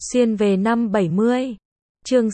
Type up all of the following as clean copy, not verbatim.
Xuyên về năm 70. Chương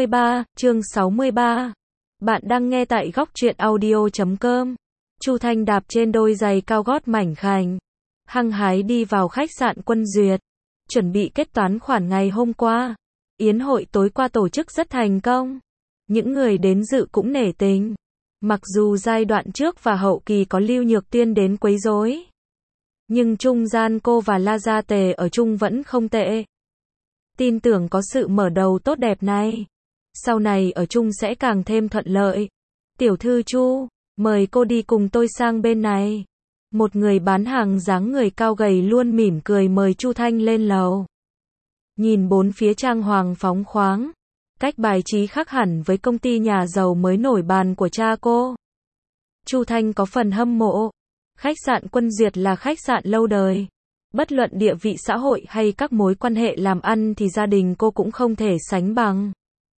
63. Bạn đang nghe tại góc truyện audio.com. Chu Thanh đạp trên đôi giày cao gót mảnh khảnh, hăng hái đi vào khách sạn Quân Duyệt, chuẩn bị kết toán khoản ngày hôm qua. Yến hội tối qua tổ chức rất thành công. Những người đến dự cũng nể tình. Mặc dù giai đoạn trước và hậu kỳ có Lưu Nhược Tuyên đến quấy rối, nhưng trung gian cô và La Gia Tề ở chung vẫn không tệ. Tin tưởng có sự mở đầu tốt đẹp này, sau này ở chung sẽ càng thêm thuận lợi. Tiểu thư Chu, mời cô đi cùng tôi sang bên này. Một người bán hàng dáng người cao gầy luôn mỉm cười mời Chu Thanh lên lầu. Nhìn bốn phía trang hoàng phóng khoáng, cách bài trí khác hẳn với công ty nhà giàu mới nổi bàn của cha cô. Chu Thanh có phần hâm mộ. Khách sạn Quân Duyệt là khách sạn lâu đời. Bất luận địa vị xã hội hay các mối quan hệ làm ăn thì gia đình cô cũng không thể sánh bằng.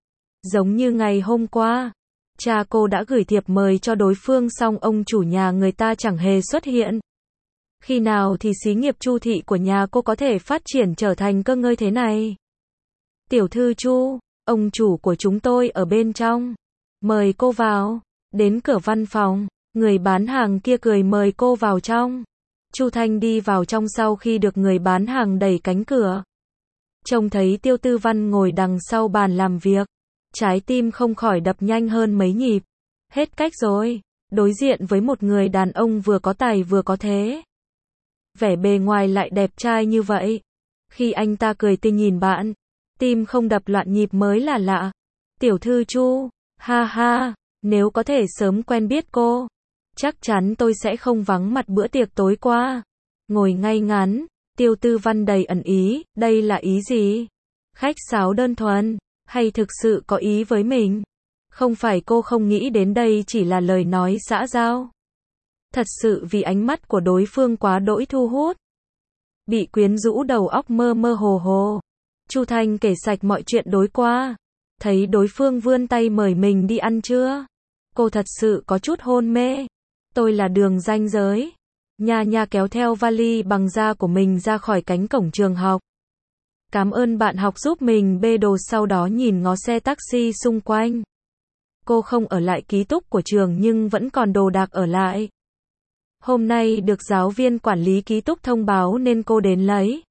Giống như ngày hôm qua, cha cô đã gửi thiệp mời cho đối phương xong ông chủ nhà người ta chẳng hề xuất hiện. Khi nào thì xí nghiệp Chu thị của nhà cô có thể phát triển trở thành cơ ngơi thế này? Tiểu thư Chu, ông chủ của chúng tôi ở bên trong. Mời cô vào. Đến cửa văn phòng, người bán hàng kia cười mời cô vào trong. Chu Thanh đi vào trong sau khi được người bán hàng đẩy cánh cửa. Trông thấy Tiêu Tư Văn ngồi đằng sau bàn làm việc, trái tim không khỏi đập nhanh hơn mấy nhịp. Hết cách rồi, đối diện với một người đàn ông vừa có tài vừa có thế. Vẻ bề ngoài lại đẹp trai như vậy. Khi anh ta cười tươi nhìn bạn, tim không đập loạn nhịp mới là lạ. Tiểu thư Chu, ha ha, nếu có thể sớm quen biết cô, chắc chắn tôi sẽ không vắng mặt bữa tiệc tối qua. Ngồi ngay ngắn, Tiêu Tư Văn đầy ẩn ý, đây là ý gì? Khách sáo đơn thuần, hay thực sự có ý với mình? Không phải cô không nghĩ đến đây chỉ là lời nói xã giao. Thật sự vì ánh mắt của đối phương quá đỗi thu hút. Bị quyến rũ đầu óc mơ mơ hồ hồ. Chu Thanh kể sạch mọi chuyện tối qua. Thấy đối phương vươn tay mời mình đi ăn trưa, cô thật sự có chút hôn mê. Tôi là Đường ranh giới. Nha nha kéo theo vali bằng da của mình ra khỏi cánh cổng trường học. Cảm ơn bạn học giúp mình bê đồ, sau đó nhìn ngó xe taxi xung quanh. Cô không ở lại ký túc của trường nhưng vẫn còn đồ đạc ở lại. Hôm nay được giáo viên quản lý ký túc thông báo nên cô đến lấy.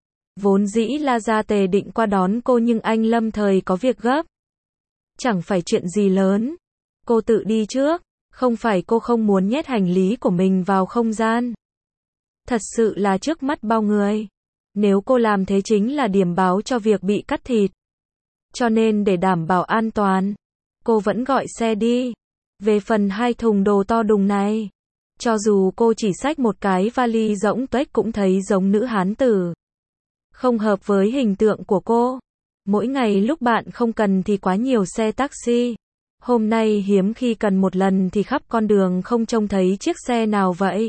Vốn dĩ La Gia Tề định qua đón cô nhưng anh lâm thời có việc gấp. Chẳng phải chuyện gì lớn. Cô tự đi trước. Không phải cô không muốn nhét hành lý của mình vào không gian. Thật sự là trước mắt bao người. Nếu cô làm thế chính là điểm báo cho việc bị cắt thịt. Cho nên để đảm bảo an toàn, cô vẫn gọi xe đi. Về phần 2 thùng đồ to đùng này, cho dù cô chỉ xách một cái vali rỗng tuếch cũng thấy giống nữ hán tử. Không hợp với hình tượng của cô. Mỗi ngày lúc bạn không cần thì quá nhiều xe taxi. Hôm nay hiếm khi cần một lần thì khắp con đường không trông thấy chiếc xe nào vậy.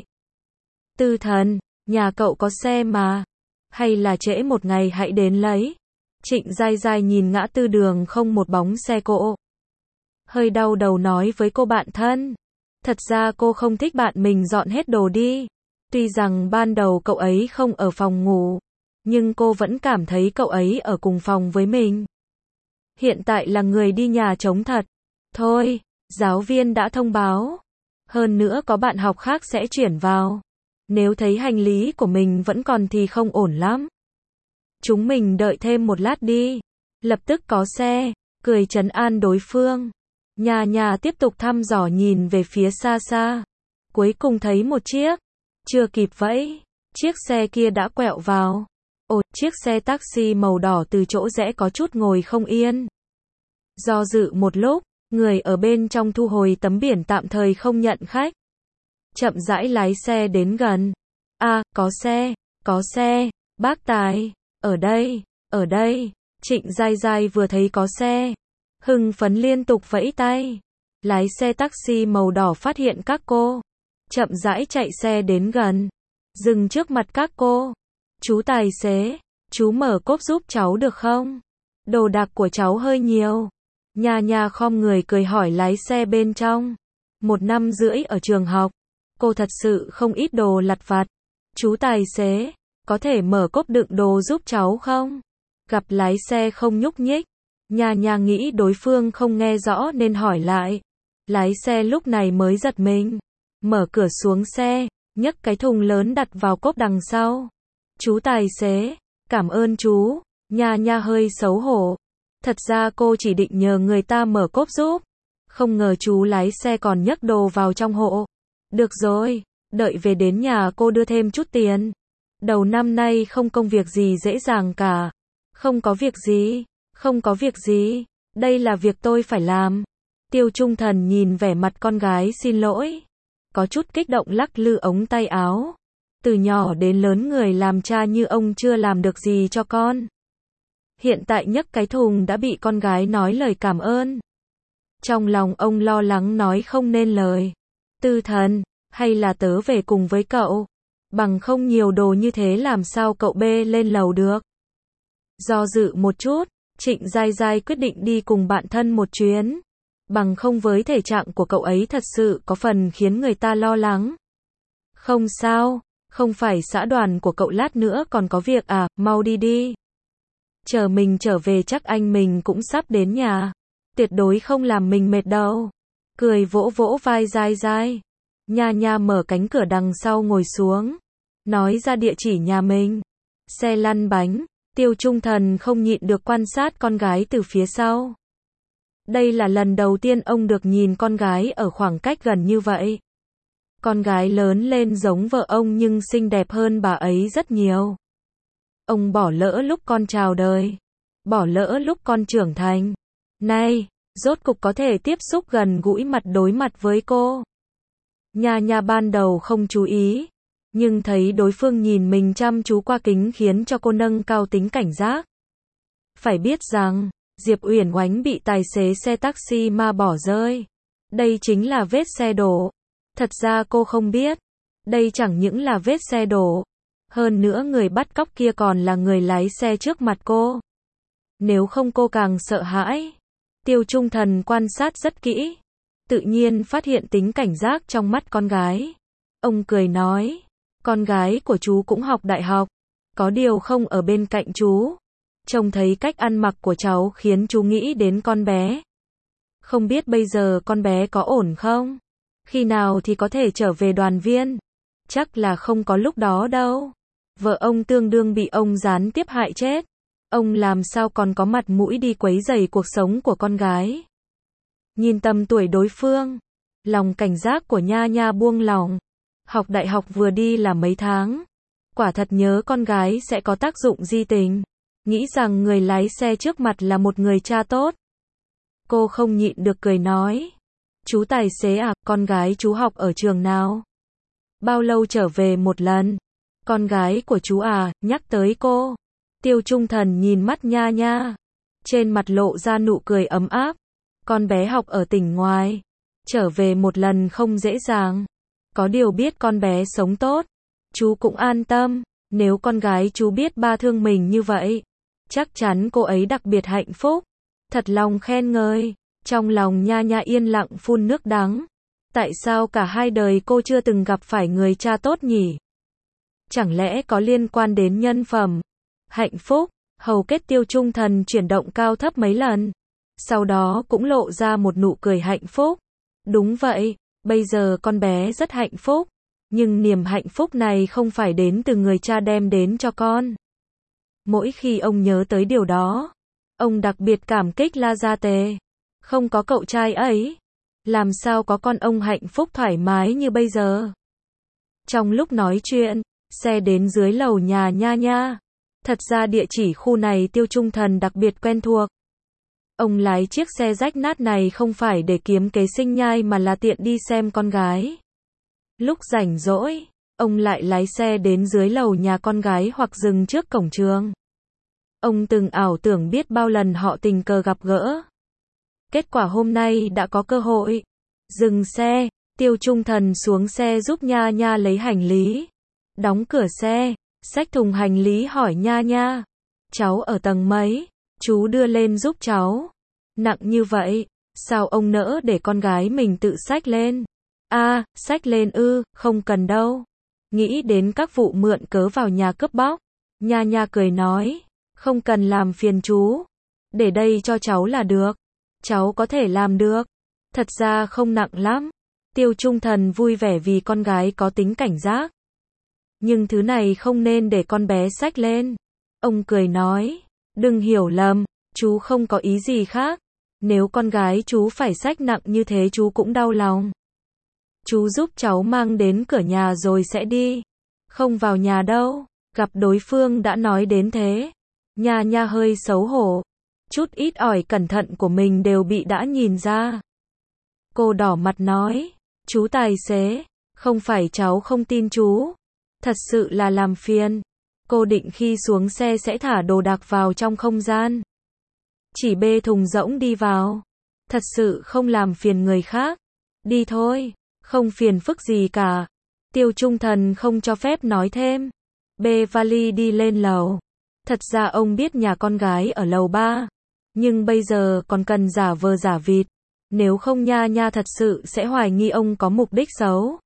Tư thần, nhà cậu có xe mà. Hay là trễ một ngày hãy đến lấy. Trịnh dai dai nhìn ngã tư đường không một bóng xe cộ, hơi đau đầu nói với cô bạn thân. Thật ra cô không thích bạn mình dọn hết đồ đi. Tuy rằng ban đầu cậu ấy không ở phòng ngủ, nhưng cô vẫn cảm thấy cậu ấy ở cùng phòng với mình. Hiện tại là người đi nhà trống thật. Thôi, giáo viên đã thông báo. Hơn nữa có bạn học khác sẽ chuyển vào. Nếu thấy hành lý của mình vẫn còn thì không ổn lắm. Chúng mình đợi thêm một lát đi. Lập tức có xe, cười trấn an đối phương. Nhà nhà tiếp tục thăm dò nhìn về phía xa xa. Cuối cùng thấy một chiếc. Chưa kịp vẫy, chiếc xe kia đã quẹo vào. Ồ, chiếc xe taxi màu đỏ từ chỗ rẽ có chút ngồi không yên. Do dự một lúc, người ở bên trong thu hồi tấm biển tạm thời không nhận khách. Chậm rãi lái xe đến gần. Có xe, bác tài, ở đây. Trịnh dai dai vừa thấy có xe, hưng phấn liên tục vẫy tay. Lái xe taxi màu đỏ phát hiện các cô, chậm rãi chạy xe đến gần, dừng trước mặt các cô. Chú tài xế, chú mở cốp giúp cháu được không? Đồ đạc của cháu hơi nhiều. Nha nha khom người cười hỏi lái xe bên trong. 1 năm rưỡi ở trường học, cô thật sự không ít đồ lặt vặt. Chú tài xế, có thể mở cốp đựng đồ giúp cháu không? Gặp lái xe không nhúc nhích, Nha Nha nghĩ đối phương không nghe rõ nên hỏi lại. Lái xe lúc này mới giật mình, mở cửa xuống xe, nhấc cái thùng lớn đặt vào cốp đằng sau. Chú tài xế, cảm ơn chú. Nha Nha hơi xấu hổ. Thật ra cô chỉ định nhờ người ta mở cốp giúp. Không ngờ chú lái xe còn nhấc đồ vào trong hộ. Được rồi, đợi về đến nhà cô đưa thêm chút tiền. Đầu năm nay không công việc gì dễ dàng cả. Không có việc gì, không có việc gì. Đây là việc tôi phải làm. Tiêu Trung Thần nhìn vẻ mặt con gái xin lỗi. Có chút kích động lắc lư ống tay áo. Từ nhỏ đến lớn người làm cha như ông chưa làm được gì cho con. Hiện tại nhấc cái thùng đã bị con gái nói lời cảm ơn. Trong lòng ông lo lắng nói không nên lời. Tư Thần, hay là tớ về cùng với cậu? Bằng không nhiều đồ như thế làm sao cậu bê lên lầu được? Do dự một chút, Trịnh Giai Giai quyết định đi cùng bạn thân một chuyến. Bằng không với thể trạng của cậu ấy thật sự có phần khiến người ta lo lắng. Không sao, không phải xã đoàn của cậu lát nữa còn có việc à, mau đi đi. Chờ mình trở về chắc anh mình cũng sắp đến nhà. Tuyệt đối không làm mình mệt đâu. Cười vỗ vỗ vai Giai Giai. Nha Nha mở cánh cửa đằng sau ngồi xuống. Nói ra địa chỉ nhà mình. Xe lăn bánh. Tiêu Trung Thần không nhịn được quan sát con gái từ phía sau. Đây là lần đầu tiên ông được nhìn con gái ở khoảng cách gần như vậy. Con gái lớn lên giống vợ ông nhưng xinh đẹp hơn bà ấy rất nhiều. Ông bỏ lỡ lúc con chào đời. Bỏ lỡ lúc con trưởng thành. Nay, rốt cục có thể tiếp xúc gần gũi mặt đối mặt với cô. Nha Nha ban đầu không chú ý. Nhưng thấy đối phương nhìn mình chăm chú qua kính khiến cho cô nâng cao tính cảnh giác. Phải biết rằng, Diệp Uyển Oánh bị tài xế xe taxi ma bỏ rơi. Đây chính là vết xe đổ. Thật ra cô không biết. Đây chẳng những là vết xe đổ. Hơn nữa người bắt cóc kia còn là người lái xe trước mặt cô. Nếu không cô càng sợ hãi. Tiêu Trung Thần quan sát rất kỹ. Tự nhiên phát hiện tính cảnh giác trong mắt con gái. Ông cười nói. Con gái của chú cũng học đại học. Có điều không ở bên cạnh chú. Trông thấy cách ăn mặc của cháu khiến chú nghĩ đến con bé. Không biết bây giờ con bé có ổn không? Khi nào thì có thể trở về đoàn viên? Chắc là không có lúc đó đâu. Vợ ông tương đương bị ông gián tiếp hại chết. Ông làm sao còn có mặt mũi đi quấy rầy cuộc sống của con gái. Nhìn tầm tuổi đối phương, lòng cảnh giác của Nha Nha buông lỏng. Học đại học vừa đi là mấy tháng. Quả thật nhớ con gái sẽ có tác dụng di tình. Nghĩ rằng người lái xe trước mặt là một người cha tốt. Cô không nhịn được cười nói. Chú tài xế à, con gái chú học ở trường nào? Bao lâu trở về một lần? Con gái của chú à, nhắc tới cô. Tiêu Trung Thần nhìn mắt Nha Nha. Trên mặt lộ ra nụ cười ấm áp. Con bé học ở tỉnh ngoài. Trở về một lần không dễ dàng. Có điều biết con bé sống tốt. Chú cũng an tâm. Nếu con gái chú biết ba thương mình như vậy. Chắc chắn cô ấy đặc biệt hạnh phúc. Thật lòng khen ngợi. Trong lòng Nha Nha yên lặng phun nước đắng. Tại sao cả hai đời cô chưa từng gặp phải người cha tốt nhỉ? Chẳng lẽ có liên quan đến nhân phẩm? Hạnh phúc, hầu kết Tiêu Trung Thần chuyển động cao thấp mấy lần. Sau đó cũng lộ ra một nụ cười hạnh phúc. Đúng vậy, bây giờ con bé rất hạnh phúc. Nhưng niềm hạnh phúc này không phải đến từ người cha đem đến cho con. Mỗi khi ông nhớ tới điều đó, ông đặc biệt cảm kích La Gia Tề. Không có cậu trai ấy, làm sao có con ông hạnh phúc thoải mái như bây giờ. Trong lúc nói chuyện, xe đến dưới lầu nhà Nha Nha. Thật ra địa chỉ khu này Tiêu Trung Thần đặc biệt quen thuộc. Ông lái chiếc xe rách nát này không phải để kiếm kế sinh nhai mà là tiện đi xem con gái. Lúc rảnh rỗi, ông lại lái xe đến dưới lầu nhà con gái hoặc dừng trước cổng trường. Ông từng ảo tưởng biết bao lần họ tình cờ gặp gỡ. Kết quả hôm nay đã có cơ hội. Dừng xe, Tiêu Trung Thần xuống xe giúp Nha Nha lấy hành lý. Đóng cửa xe, xách thùng hành lý hỏi Nha Nha. Cháu ở tầng mấy? Chú đưa lên giúp cháu. Nặng như vậy, sao ông nỡ để con gái mình tự xách lên? Xách lên ư, không cần đâu. Nghĩ đến các vụ mượn cớ vào nhà cướp bóc. Nha Nha cười nói. Không cần làm phiền chú. Để đây cho cháu là được. Cháu có thể làm được. Thật ra không nặng lắm. Tiêu Trung Thần vui vẻ vì con gái có tính cảnh giác. Nhưng thứ này không nên để con bé xách lên. Ông cười nói, đừng hiểu lầm, chú không có ý gì khác. Nếu con gái chú phải xách nặng như thế chú cũng đau lòng. Chú giúp cháu mang đến cửa nhà rồi sẽ đi. Không vào nhà đâu. Gặp đối phương đã nói đến thế. Nha Nha hơi xấu hổ. Chút ít ỏi cẩn thận của mình đều bị đã nhìn ra. Cô đỏ mặt nói, chú tài xế, không phải cháu không tin chú. Thật sự là làm phiền. Cô định khi xuống xe sẽ thả đồ đạc vào trong không gian. Chỉ bê thùng rỗng đi vào. Thật sự không làm phiền người khác. Đi thôi, không phiền phức gì cả. Tiêu Trung Thần không cho phép nói thêm. Bê vali đi lên lầu. Thật ra ông biết nhà con gái ở lầu 3. Nhưng bây giờ còn cần giả vờ giả vịt. Nếu không Nha Nha thật sự sẽ hoài nghi ông có mục đích xấu.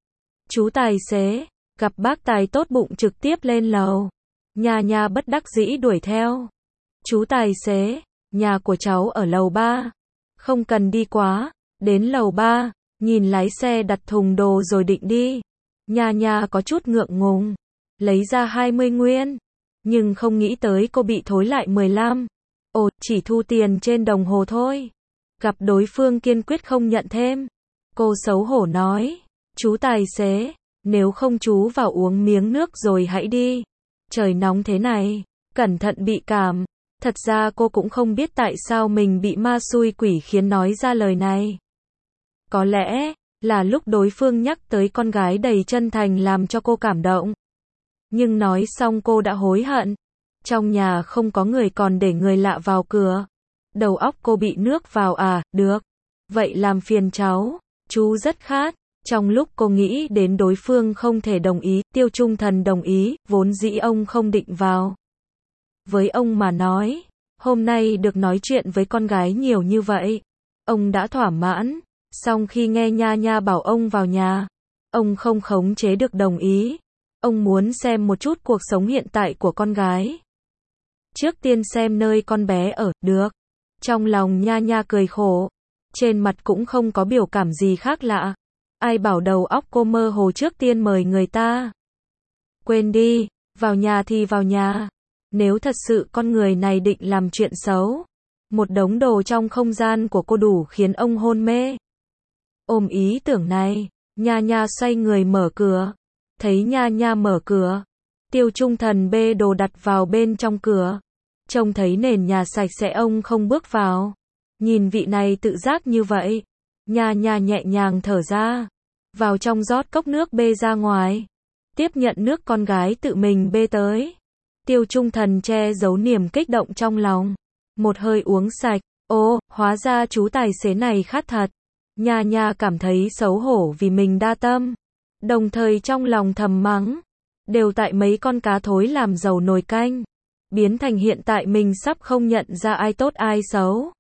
Chú tài xế, gặp bác tài tốt bụng trực tiếp lên lầu. Nha Nha bất đắc dĩ đuổi theo. Chú tài xế, nhà của cháu ở lầu 3. Không cần đi quá. Đến lầu 3, nhìn lái xe đặt thùng đồ rồi định đi. Nha Nha có chút ngượng ngùng. Lấy ra 20 nguyên. Nhưng không nghĩ tới cô bị thối lại 15. Ồ, chỉ thu tiền trên đồng hồ thôi. Gặp đối phương kiên quyết không nhận thêm. Cô xấu hổ nói, chú tài xế, nếu không chú vào uống miếng nước rồi hãy đi. Trời nóng thế này, cẩn thận bị cảm. Thật ra cô cũng không biết tại sao mình bị ma xui quỷ khiến nói ra lời này. Có lẽ là lúc đối phương nhắc tới con gái đầy chân thành làm cho cô cảm động. Nhưng nói xong cô đã hối hận. Trong nhà không có người còn để người lạ vào cửa. Đầu óc cô bị nước vào à, được. Vậy làm phiền cháu, chú rất khát. Trong lúc cô nghĩ đến đối phương không thể đồng ý, Tiêu Trung Thần đồng ý, vốn dĩ ông không định vào. Với ông mà nói, hôm nay được nói chuyện với con gái nhiều như vậy, ông đã thỏa mãn. Song khi nghe Nha Nha bảo ông vào nhà, ông không khống chế được đồng ý. Ông muốn xem một chút cuộc sống hiện tại của con gái. Trước tiên xem nơi con bé ở, được. Trong lòng Nha Nha cười khổ. Trên mặt cũng không có biểu cảm gì khác lạ. Ai bảo đầu óc cô mơ hồ trước tiên mời người ta. Quên đi, vào nhà thì vào nhà. Nếu thật sự con người này định làm chuyện xấu. Một đống đồ trong không gian của cô đủ khiến ông hôn mê. Ôm ý tưởng này, Nha Nha xoay người mở cửa. Thấy Nha Nha mở cửa. Tiêu Trung Thần bê đồ đặt vào bên trong cửa. Trông thấy nền nhà sạch sẽ ông không bước vào. Nhìn vị này tự giác như vậy. Nha Nha nhẹ nhàng thở ra. Vào trong rót cốc nước bê ra ngoài. Tiếp nhận nước con gái tự mình bê tới. Tiêu Trung Thần che giấu niềm kích động trong lòng. Một hơi uống sạch. Ô, hóa ra chú tài xế này khát thật. Nha Nha cảm thấy xấu hổ vì mình đa tâm. Đồng thời trong lòng thầm mắng. Đều tại mấy con cá thối làm dầu nồi canh. Biến thành hiện tại mình sắp không nhận ra ai tốt ai xấu.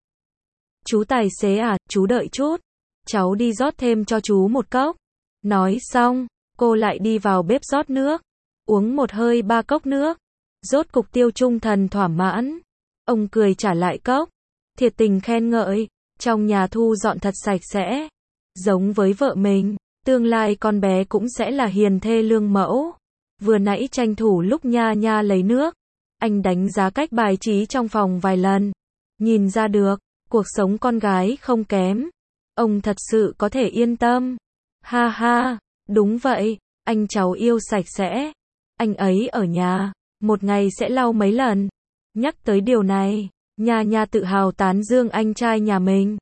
Chú tài xế à, chú đợi chút. Cháu đi rót thêm cho chú một cốc. Nói xong, cô lại đi vào bếp rót nước. Uống một hơi 3 cốc nước. Rốt cục Tiêu Trung Thần thỏa mãn. Ông cười trả lại cốc. Thiệt tình khen ngợi. Trong nhà thu dọn thật sạch sẽ. Giống với vợ mình. Tương lai con bé cũng sẽ là hiền thê lương mẫu. Vừa nãy tranh thủ lúc Nha Nha lấy nước. Anh đánh giá cách bài trí trong phòng vài lần. Nhìn ra được, cuộc sống con gái không kém. Ông thật sự có thể yên tâm. Ha ha, đúng vậy, anh cháu yêu sạch sẽ. Anh ấy ở nhà, một ngày sẽ lau mấy lần. Nhắc tới điều này, Nha Nha tự hào tán dương anh trai nhà mình.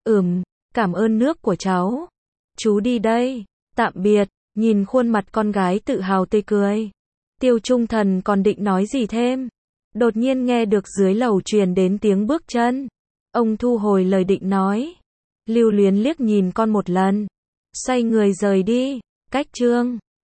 Cảm ơn nước của cháu. Chú đi đây, tạm biệt. Nhìn khuôn mặt con gái tự hào tươi cười. Tiêu Trung Thần còn định nói gì thêm. Đột nhiên nghe được dưới lầu truyền đến tiếng bước chân. Ông thu hồi lời định nói. Lưu luyến liếc nhìn con một lần. Xoay người rời đi. Cách chương